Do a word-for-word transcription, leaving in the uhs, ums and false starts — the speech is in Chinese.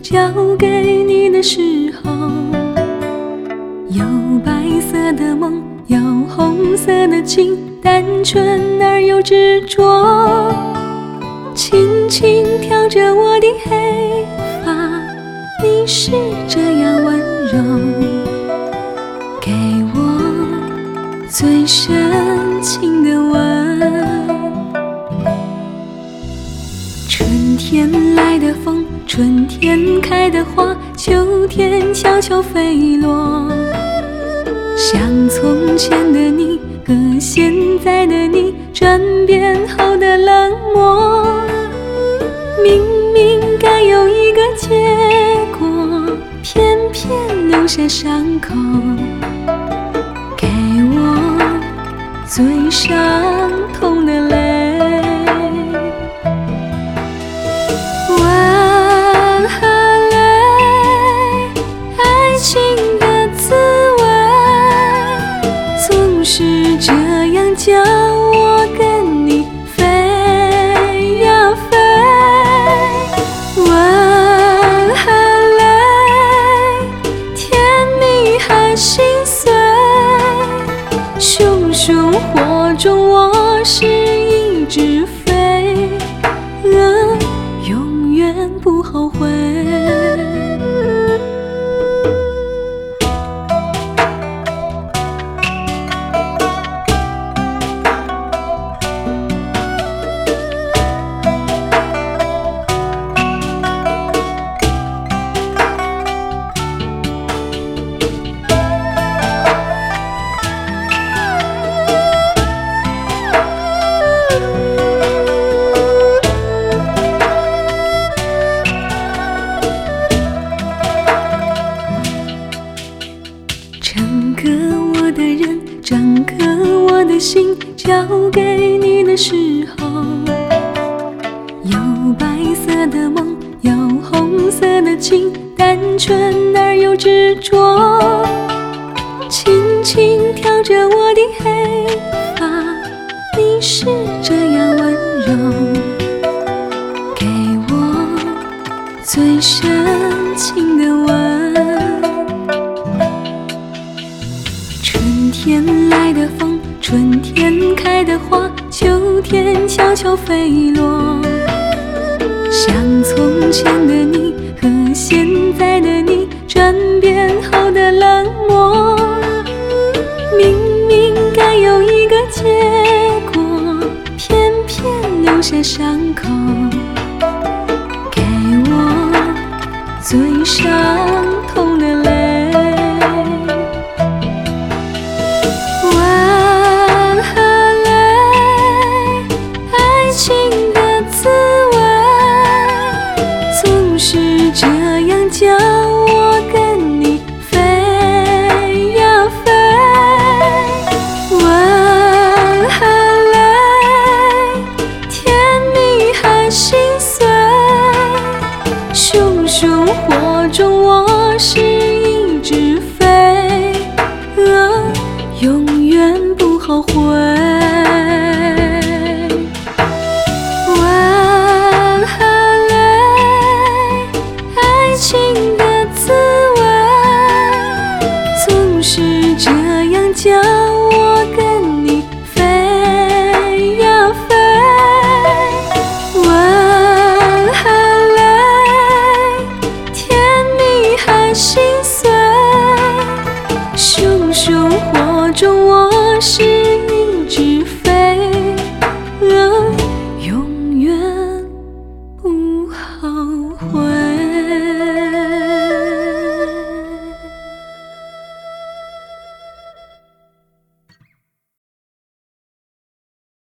交给你的时候，有白色的梦，有红色的情，单纯而又执着，轻轻挑着我的黑发，你是这样温柔，给我最深情的吻。春天来的风，春天开的花，秋天悄悄飞落，像从前的你和现在的你转变后的冷漠，明明该有一个结果，偏偏留下伤口，给我最伤痛的泪。是这样叫我跟你飞呀飞，吻和泪，甜蜜还心碎，熊熊火中我是一只飞蛾，永远不后悔。整个我的人，整个我的心，交给你的时候，有白色的梦，有红色的情，单纯而又执着，轻轻挑着我的黑发，你是这样温柔，给我最深情的吻。春天来的风，春天开的花，秋天悄悄飞落，像从前的你和现在的你转变后的冷漠，明明该有一个结果，偏偏留下伤口，给我最伤痛的泪。是这样叫我跟你飞呀飞，吻和泪，甜蜜还心碎，熊熊火中我是一只飞蛾，永远不后悔。是这样叫我跟你飞呀飞，吻和泪，甜蜜还心碎，熊熊火中我是一只飞